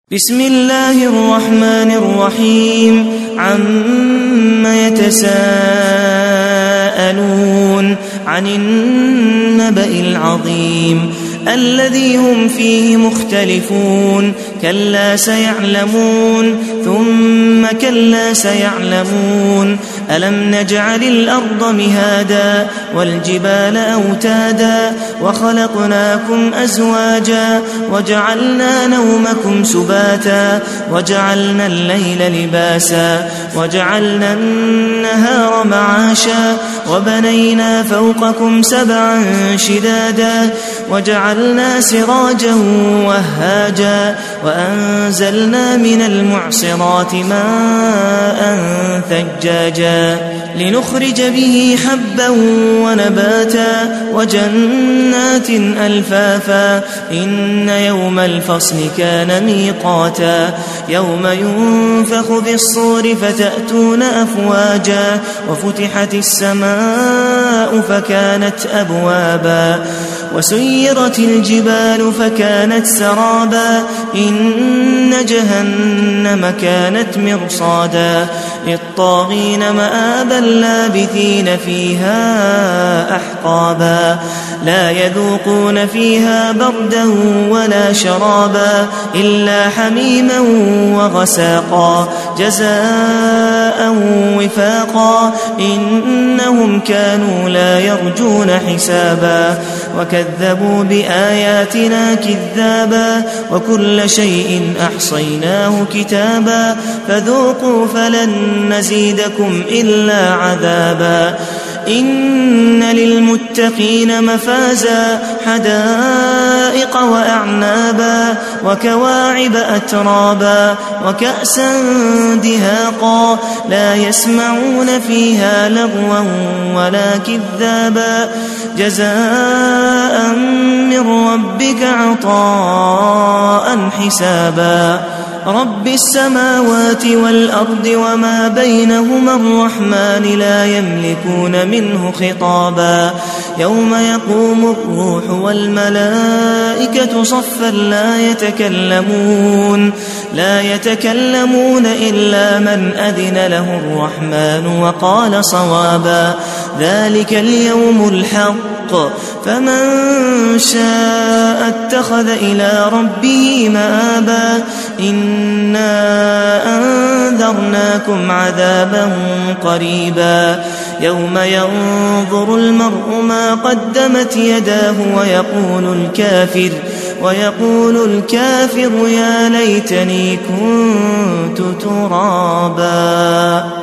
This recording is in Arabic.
بسم الله الرحمن الرحيم عم يتساءلون عن النبأ العظيم الذي هم فيه مختلفون كلا سيعلمون ثم كلا سيعلمون ألم نجعل الأرض مهادا والجبال أوتادا وخلقناكم أزواجا وجعلنا نومكم سباتا وجعلنا الليل لباسا وجعلنا النهار معاشا وبنينا فوقكم سبعا شدادا وجعلنا سراجا وهاجا وأنزلنا من المعصرات ماء ثجاجا لنخرج به حبا ونباتا وجنات ألفافا إن يوم الفصل كان ميقاتا يوم ينفخ في الصور فتأتون أفواجا وفتحت السماء فكانت أبوابا وسيرت الجبال فكانت سرابا إن جهنم كانت مرصادا للطاغين مآبا لابثين فيها أحقابا لا يذوقون فيها بردا ولا شرابا إلا حميما وغساقا جزاء وفاقا إنهم كانوا لا يرجون حسابا وكذبوا بآياتنا كذابا وكل شيء أحصيناه كتابا فذوقوا فلن نزيدكم إلا عذابا إن للمتقين مفازا حدائق وأعنابا وكواعب أترابا وكأسا دهاقا لا يسمعون فيها لغوا ولا كذابا جزاء من ربك عطاء حسابا رب السماوات والأرض وما بينهما الرحمن لا يملكون منه خطابا يوم يقوم الروح والملائكة صفا لا يتكلمون إلا من أذن له الرحمن وقال صوابا ذلك اليوم الحق فمن شاء اتخذ إلى ربه مآبا إنا أنذرناكم عذابا قريبا يوم ينظر المرء ما قدمت يداه ويقول الكافر يا ليتني كنت ترابا.